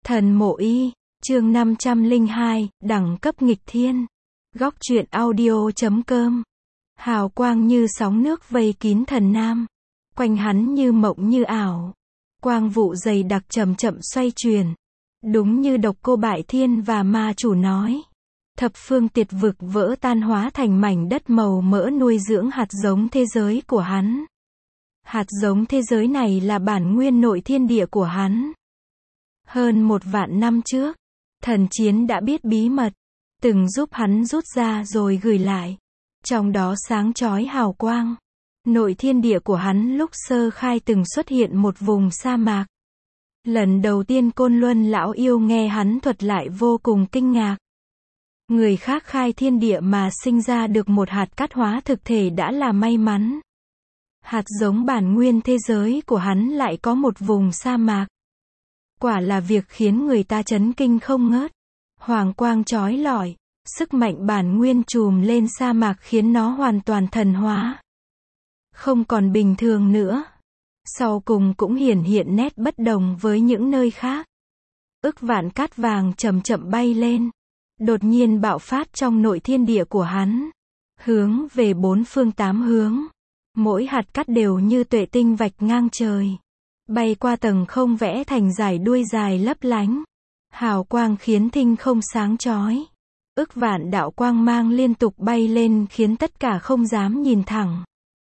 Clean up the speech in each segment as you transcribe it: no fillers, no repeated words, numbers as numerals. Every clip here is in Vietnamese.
Thần Mộ Y, chương 502, đẳng cấp nghịch thiên. Góc truyện audio.com. Hào quang như sóng nước vây kín thần nam. Quanh hắn như mộng như ảo. Quang vụ dày đặc chậm chậm xoay chuyển. Đúng như Độc Cô Bại Thiên và ma chủ nói. Thập phương tiệt vực vỡ tan hóa thành mảnh đất màu mỡ nuôi dưỡng hạt giống thế giới của hắn. Hạt giống thế giới này là bản nguyên nội thiên địa của hắn. Hơn 1 vạn năm trước, thần chiến đã biết bí mật, từng giúp hắn rút ra rồi gửi lại. Trong đó sáng chói hào quang. Nội thiên địa của hắn lúc sơ khai từng xuất hiện một vùng sa mạc. Lần đầu tiên Côn Luân lão yêu nghe hắn thuật lại vô cùng kinh ngạc. Người khác khai thiên địa mà sinh ra được một hạt cát hóa thực thể đã là may mắn. Hạt giống bản nguyên thế giới của hắn lại có một vùng sa mạc. Quả là việc khiến người ta chấn kinh không ngớt. Hoàng quang chói lọi, sức mạnh bản nguyên trùm lên sa mạc khiến nó hoàn toàn thần hóa. Không còn bình thường nữa. Sau cùng cũng hiển hiện nét bất đồng với những nơi khác. Ức vạn cát vàng chậm chậm bay lên. Đột nhiên bạo phát trong nội thiên địa của hắn. Hướng về 4 phương 8 hướng. Mỗi hạt cát đều như tuệ tinh vạch ngang trời. Bay qua tầng không vẽ thành dải đuôi dài lấp lánh. Hào quang khiến thinh không sáng chói. Ức vạn đạo quang mang liên tục bay lên khiến tất cả không dám nhìn thẳng.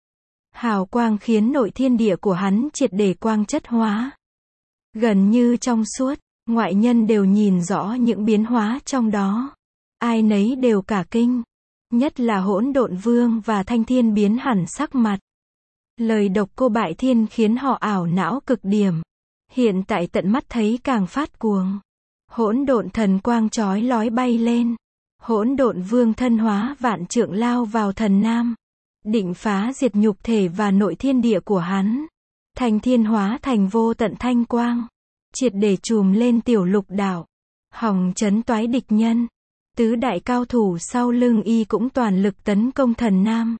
Hào quang khiến nội thiên địa của hắn triệt để quang chất hóa. Gần như trong suốt, ngoại nhân đều nhìn rõ những biến hóa trong đó. Ai nấy đều cả kinh. Nhất là Hỗn Độn Vương và Thanh Thiên biến hẳn sắc mặt. Lời Độc Cô Bại Thiên khiến họ ảo não cực điểm. Hiện tại tận mắt thấy càng phát cuồng. Hỗn độn thần quang chói lói bay lên. Hỗn Độn Vương thân hóa vạn trượng lao vào thần nam. Định phá diệt nhục thể và nội thiên địa của hắn. Thanh Thiên hóa thành vô tận thanh quang. Triệt để trùm lên tiểu lục đảo. Hòng chấn toái địch nhân. Tứ đại cao thủ sau lưng y cũng toàn lực tấn công thần nam.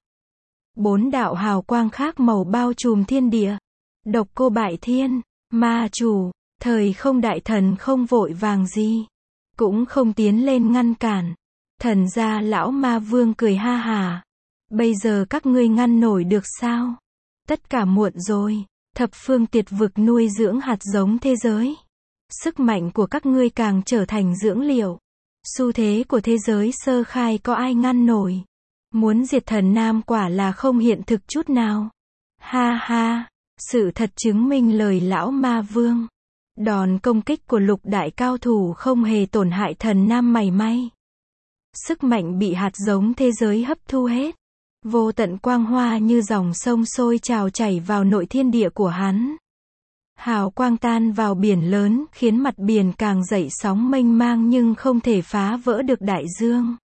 4 đạo hào quang khác màu bao trùm thiên địa. Độc Cô Bại Thiên, ma chủ, thời không đại thần không vội vàng gì. Cũng không tiến lên ngăn cản. Thần gia lão ma vương cười ha hà. Bây giờ các ngươi ngăn nổi được sao? Tất cả muộn rồi. Thập phương tiệt vực nuôi dưỡng hạt giống thế giới. Sức mạnh của các ngươi càng trở thành dưỡng liệu. Xu thế của thế giới sơ khai có ai ngăn nổi. Muốn diệt thần nam quả là không hiện thực chút nào. Ha ha, sự thật chứng minh lời lão ma vương. Đòn công kích của lục đại cao thủ không hề tổn hại thần nam mảy may. Sức mạnh bị hạt giống thế giới hấp thu hết. Vô tận quang hoa như dòng sông sôi trào chảy vào nội thiên địa của hắn. Hào quang tan vào biển lớn khiến mặt biển càng dậy sóng mênh mang nhưng không thể phá vỡ được đại dương.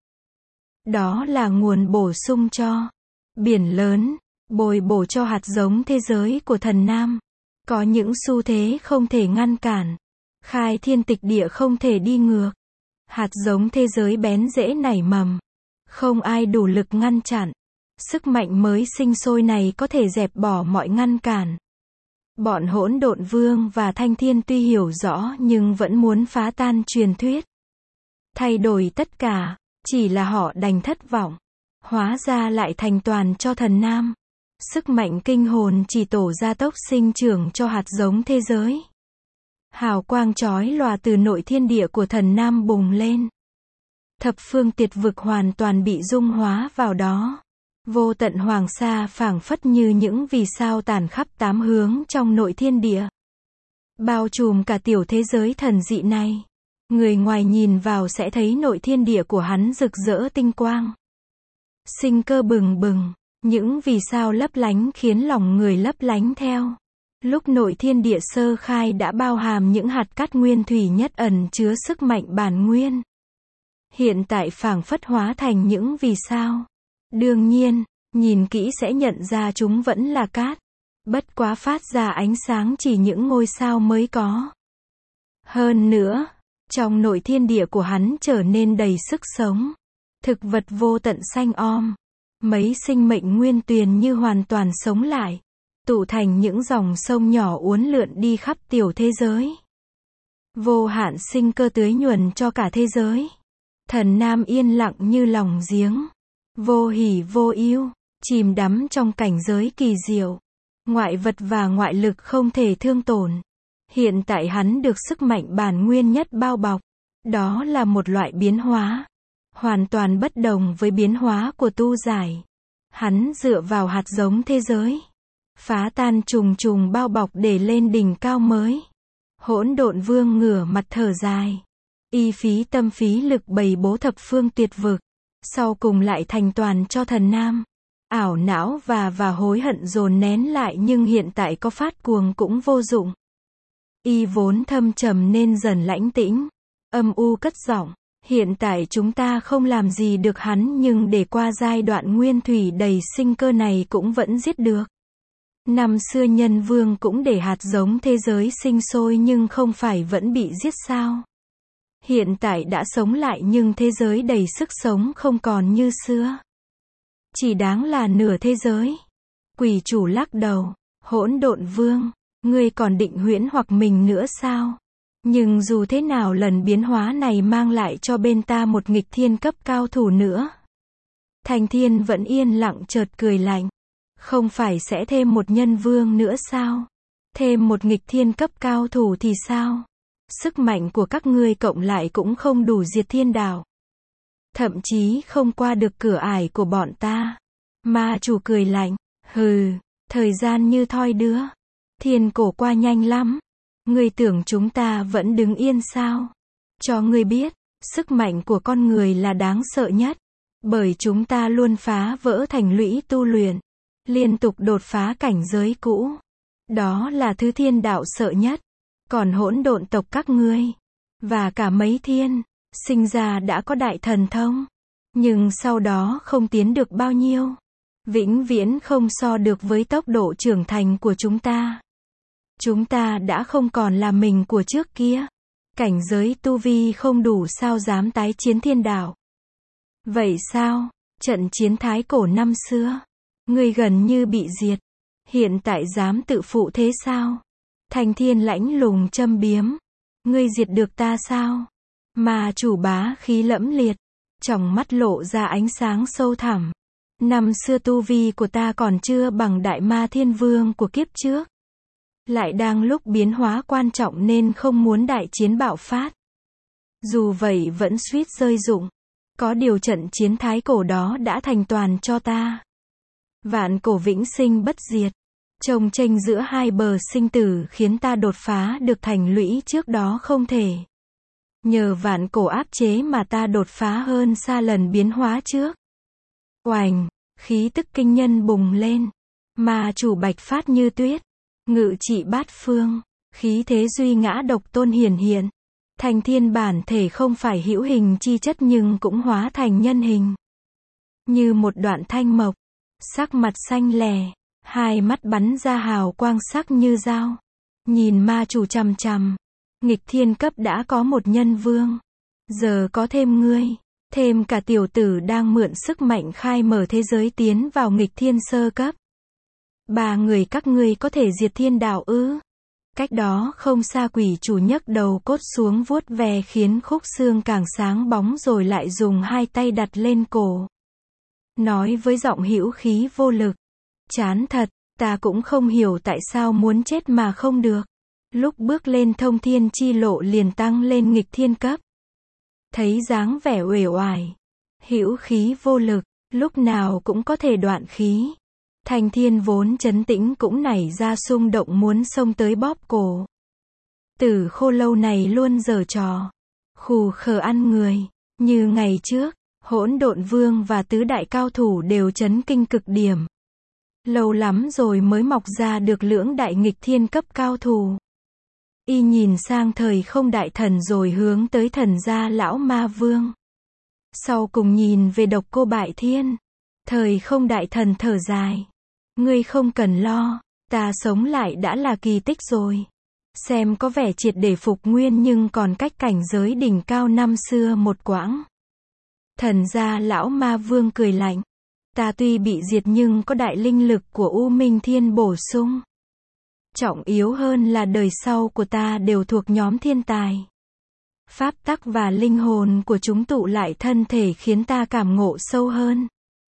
Đó là nguồn bổ sung cho biển lớn, bồi bổ cho hạt giống thế giới của thần nam. Có những xu thế không thể ngăn cản. Khai thiên tịch địa không thể đi ngược. Hạt giống thế giới bén rễ nảy mầm. Không ai đủ lực ngăn chặn. Sức mạnh mới sinh sôi này có thể dẹp bỏ mọi ngăn cản. Bọn Hỗn Độn Vương và Thanh Thiên tuy hiểu rõ nhưng vẫn muốn phá tan truyền thuyết. Thay đổi tất cả, chỉ là họ đành thất vọng. Hóa ra lại thành toàn cho thần nam. Sức mạnh kinh hồn chỉ tổ gia tốc sinh trưởng cho hạt giống thế giới. Hào quang chói lòa từ nội thiên địa của thần nam bùng lên. Thập phương tiệt vực hoàn toàn bị dung hóa vào đó. Vô tận hoàng sa phảng phất như những vì sao tản khắp 8 hướng trong nội thiên địa. Bao trùm cả tiểu thế giới thần dị này. Người ngoài nhìn vào sẽ thấy nội thiên địa của hắn rực rỡ tinh quang. Sinh cơ bừng bừng. Những vì sao lấp lánh khiến lòng người lấp lánh theo. Lúc nội thiên địa sơ khai đã bao hàm những hạt cát nguyên thủy nhất ẩn chứa sức mạnh bản nguyên. Hiện tại phảng phất hóa thành những vì sao. Đương nhiên, nhìn kỹ sẽ nhận ra chúng vẫn là cát. Bất quá phát ra ánh sáng chỉ những ngôi sao mới có. Hơn nữa, trong nội thiên địa của hắn trở nên đầy sức sống. Thực vật vô tận xanh mấy sinh mệnh nguyên tuyền như hoàn toàn sống lại. Tụ thành những dòng sông nhỏ uốn lượn đi khắp tiểu thế giới. Vô hạn sinh cơ tưới nhuần cho cả thế giới. Thần Nam yên lặng như lòng giếng. Vô hỉ vô ưu, chìm đắm trong cảnh giới kỳ diệu. Ngoại vật và ngoại lực không thể thương tổn. Hiện tại hắn được sức mạnh bản nguyên nhất bao bọc. Đó là một loại biến hóa. Hoàn toàn bất đồng với biến hóa của tu giải. Hắn dựa vào hạt giống thế giới. Phá tan trùng trùng bao bọc để lên đỉnh cao mới. Hỗn độn vương ngửa mặt thở dài. Y phí tâm phí lực bày bố thập phương tuyệt vực. Sau cùng lại thành toàn cho thần Nam. Ảo não và hối hận dồn nén lại nhưng hiện tại có phát cuồng cũng vô dụng. Y vốn thâm trầm nên dần lãnh tĩnh. Âm u cất giọng. Hiện tại chúng ta không làm gì được hắn nhưng để qua giai đoạn nguyên thủy đầy sinh cơ này cũng vẫn giết được. Năm xưa nhân vương cũng để hạt giống thế giới sinh sôi nhưng không phải vẫn bị giết sao? Hiện tại đã sống lại nhưng thế giới đầy sức sống không còn như xưa. Chỉ đáng là nửa thế giới. Quỷ chủ lắc đầu. Hỗn độn vương, ngươi còn định huyễn hoặc mình nữa sao? Nhưng dù thế nào lần biến hóa này mang lại cho bên ta một nghịch thiên cấp cao thủ nữa. Thành Thiên vẫn yên lặng chợt cười lạnh. Không phải sẽ thêm một nhân vương nữa sao? Thêm một nghịch thiên cấp cao thủ thì sao? Sức mạnh của các ngươi cộng lại cũng không đủ diệt thiên đạo. Thậm chí không qua được cửa ải của bọn ta. Ma chủ cười lạnh. Hừ, thời gian như thoi đưa. Thiên cổ qua nhanh lắm. Ngươi tưởng chúng ta vẫn đứng yên sao? Cho ngươi biết, sức mạnh của con người là đáng sợ nhất. Bởi chúng ta luôn phá vỡ thành lũy tu luyện. Liên tục đột phá cảnh giới cũ. Đó là thứ thiên đạo sợ nhất. Còn hỗn độn tộc các ngươi, và cả mấy thiên, sinh ra đã có đại thần thông. Nhưng sau đó không tiến được bao nhiêu. Vĩnh viễn không so được với tốc độ trưởng thành của chúng ta. Chúng ta đã không còn là mình của trước kia. Cảnh giới tu vi không đủ sao dám tái chiến thiên đạo. Vậy sao, trận chiến thái cổ năm xưa, ngươi gần như bị diệt. Hiện tại dám tự phụ thế sao? Thành Thiên lãnh lùng châm biếm. Ngươi diệt được ta sao? Mà chủ bá khí lẫm liệt. Trong mắt lộ ra ánh sáng sâu thẳm. Năm xưa tu vi của ta còn chưa bằng đại ma thiên vương của kiếp trước. Lại đang lúc biến hóa quan trọng nên không muốn đại chiến bạo phát. Dù vậy vẫn suýt rơi dụng. Có điều trận chiến thái cổ đó đã thành toàn cho ta. Vạn cổ vĩnh sinh bất diệt. Chồng chênh giữa hai bờ sinh tử khiến ta đột phá được thành lũy trước đó không thể. Nhờ vạn cổ áp chế mà ta đột phá hơn xa lần biến hóa trước. Oành, khí tức kinh nhân bùng lên. Ma chủ bạch phát như tuyết. Ngự trị bát phương. Khí thế duy ngã độc tôn hiển hiện. Thành Thiên bản thể không phải hữu hình chi chất nhưng cũng hóa thành nhân hình. Như một đoạn thanh mộc. Sắc mặt xanh lè. Hai mắt bắn ra hào quang sắc như dao. Nhìn ma chủ chằm chằm. Nghịch thiên cấp đã có một nhân vương. Giờ có thêm ngươi. Thêm cả tiểu tử đang mượn sức mạnh khai mở thế giới tiến vào nghịch thiên sơ cấp. Ba người các ngươi có thể diệt thiên đạo ư? Cách đó không xa quỷ chủ nhấc đầu cốt xuống vuốt ve khiến khúc xương càng sáng bóng rồi lại dùng hai tay đặt lên cổ. Nói với giọng hữu khí vô lực. Chán thật, ta cũng không hiểu tại sao muốn chết mà không được. Lúc bước lên thông thiên chi lộ liền tăng lên nghịch thiên cấp. Thấy dáng vẻ uể oải, hữu khí vô lực, lúc nào cũng có thể đoạn khí. Thành Thiên vốn trấn tĩnh cũng nảy ra xung động muốn xông tới bóp cổ. Tử khô lâu này luôn giở trò, khù khờ ăn người. Như ngày trước, hỗn độn vương và tứ đại cao thủ đều chấn kinh cực điểm. Lâu lắm rồi mới mọc ra được lưỡng đại nghịch thiên cấp cao thủ. Y nhìn sang thời không đại thần rồi hướng tới thần gia lão ma vương. Sau cùng nhìn về độc cô bại thiên. Thời không đại thần thở dài. Ngươi không cần lo, ta sống lại đã là kỳ tích rồi. Xem có vẻ triệt để phục nguyên nhưng còn cách cảnh giới đỉnh cao năm xưa một quãng. Thần gia lão ma vương cười lạnh. Ta tuy bị diệt nhưng có đại linh lực của U Minh Thiên bổ sung. Trọng yếu hơn là đời sau của ta đều thuộc nhóm thiên tài. Pháp tắc và linh hồn của chúng tụ lại thân thể khiến ta cảm ngộ sâu hơn.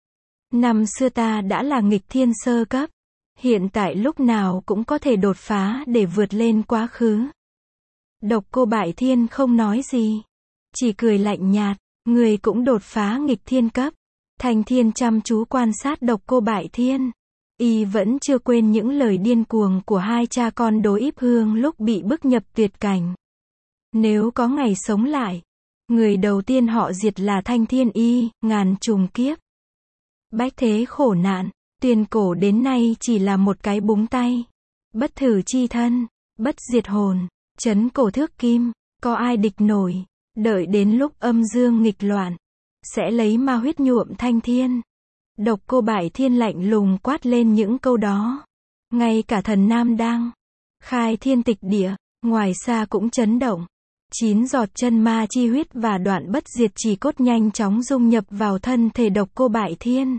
Năm xưa ta đã là nghịch thiên sơ cấp. Hiện tại lúc nào cũng có thể đột phá để vượt lên quá khứ. Độc Cô Bại Thiên không nói gì. Chỉ cười lạnh nhạt, người cũng đột phá nghịch thiên cấp. Thanh Thiên chăm chú quan sát Độc Cô Bại Thiên. Y vẫn chưa quên những lời điên cuồng của hai cha con Đỗ Íp Hương lúc bị bức nhập tuyệt cảnh. Nếu có ngày sống lại, người đầu tiên họ diệt là Thanh Thiên Y, ngàn trùng kiếp. Bách thế khổ nạn, tuyên cổ đến nay chỉ là một cái búng tay. Bất thử chi thân, bất diệt hồn, chấn cổ thước kim, có ai địch nổi. Đợi đến lúc âm dương nghịch loạn, sẽ lấy ma huyết nhuộm Thanh Thiên. Độc Cô Bại Thiên lạnh lùng quát lên những câu đó. Ngay cả thần Nam đang khai thiên tịch địa, ngoài xa cũng chấn động. 9 giọt chân ma chi huyết và đoạn bất diệt chỉ cốt nhanh chóng dung nhập vào thân thể Độc Cô Bại Thiên.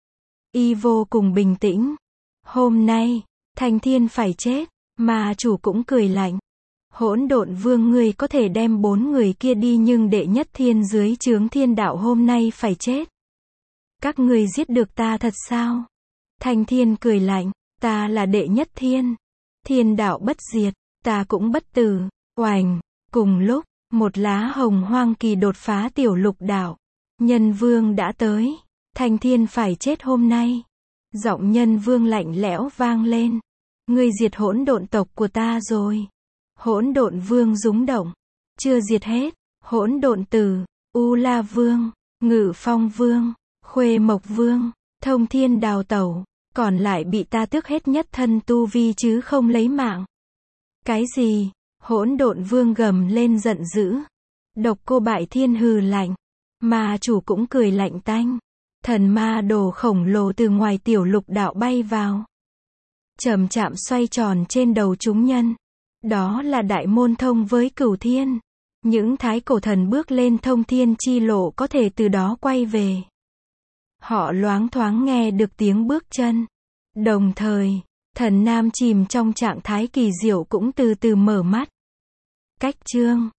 Y vô cùng bình tĩnh. Hôm nay, Thanh Thiên phải chết, mà chủ cũng cười lạnh. Hỗn Độn Vương ngươi có thể đem 4 người kia đi nhưng đệ nhất thiên dưới trướng thiên đạo hôm nay phải chết. Các ngươi giết được ta thật sao? Thanh Thiên cười lạnh, ta là đệ nhất thiên. Thiên đạo bất diệt, ta cũng bất tử. Oành, cùng lúc, một lá hồng hoang kỳ đột phá tiểu lục đạo. Nhân Vương đã tới. Thanh Thiên phải chết hôm nay. Giọng Nhân Vương lạnh lẽo vang lên. Ngươi diệt hỗn độn tộc của ta rồi. Hỗn Độn Vương rúng động. Chưa diệt hết. Hỗn Độn Tử, U La Vương, Ngự Phong Vương, Khuê Mộc Vương, Thông Thiên đào tẩu. Còn lại bị ta tước hết nhất thân tu vi chứ không lấy mạng. Cái gì? Hỗn Độn Vương gầm lên giận dữ. Độc Cô Bại Thiên hừ lạnh. Ma chủ cũng cười lạnh tanh. Thần ma đồ khổng lồ từ ngoài tiểu lục đạo bay vào. Chậm chạm xoay tròn trên đầu chúng nhân. Đó là đại môn thông với cửu thiên. Những thái cổ thần bước lên thông thiên chi lộ có thể từ đó quay về. Họ loáng thoáng nghe được tiếng bước chân. Đồng thời, thần nam chìm trong trạng thái kỳ diệu cũng từ từ mở mắt. Cách chương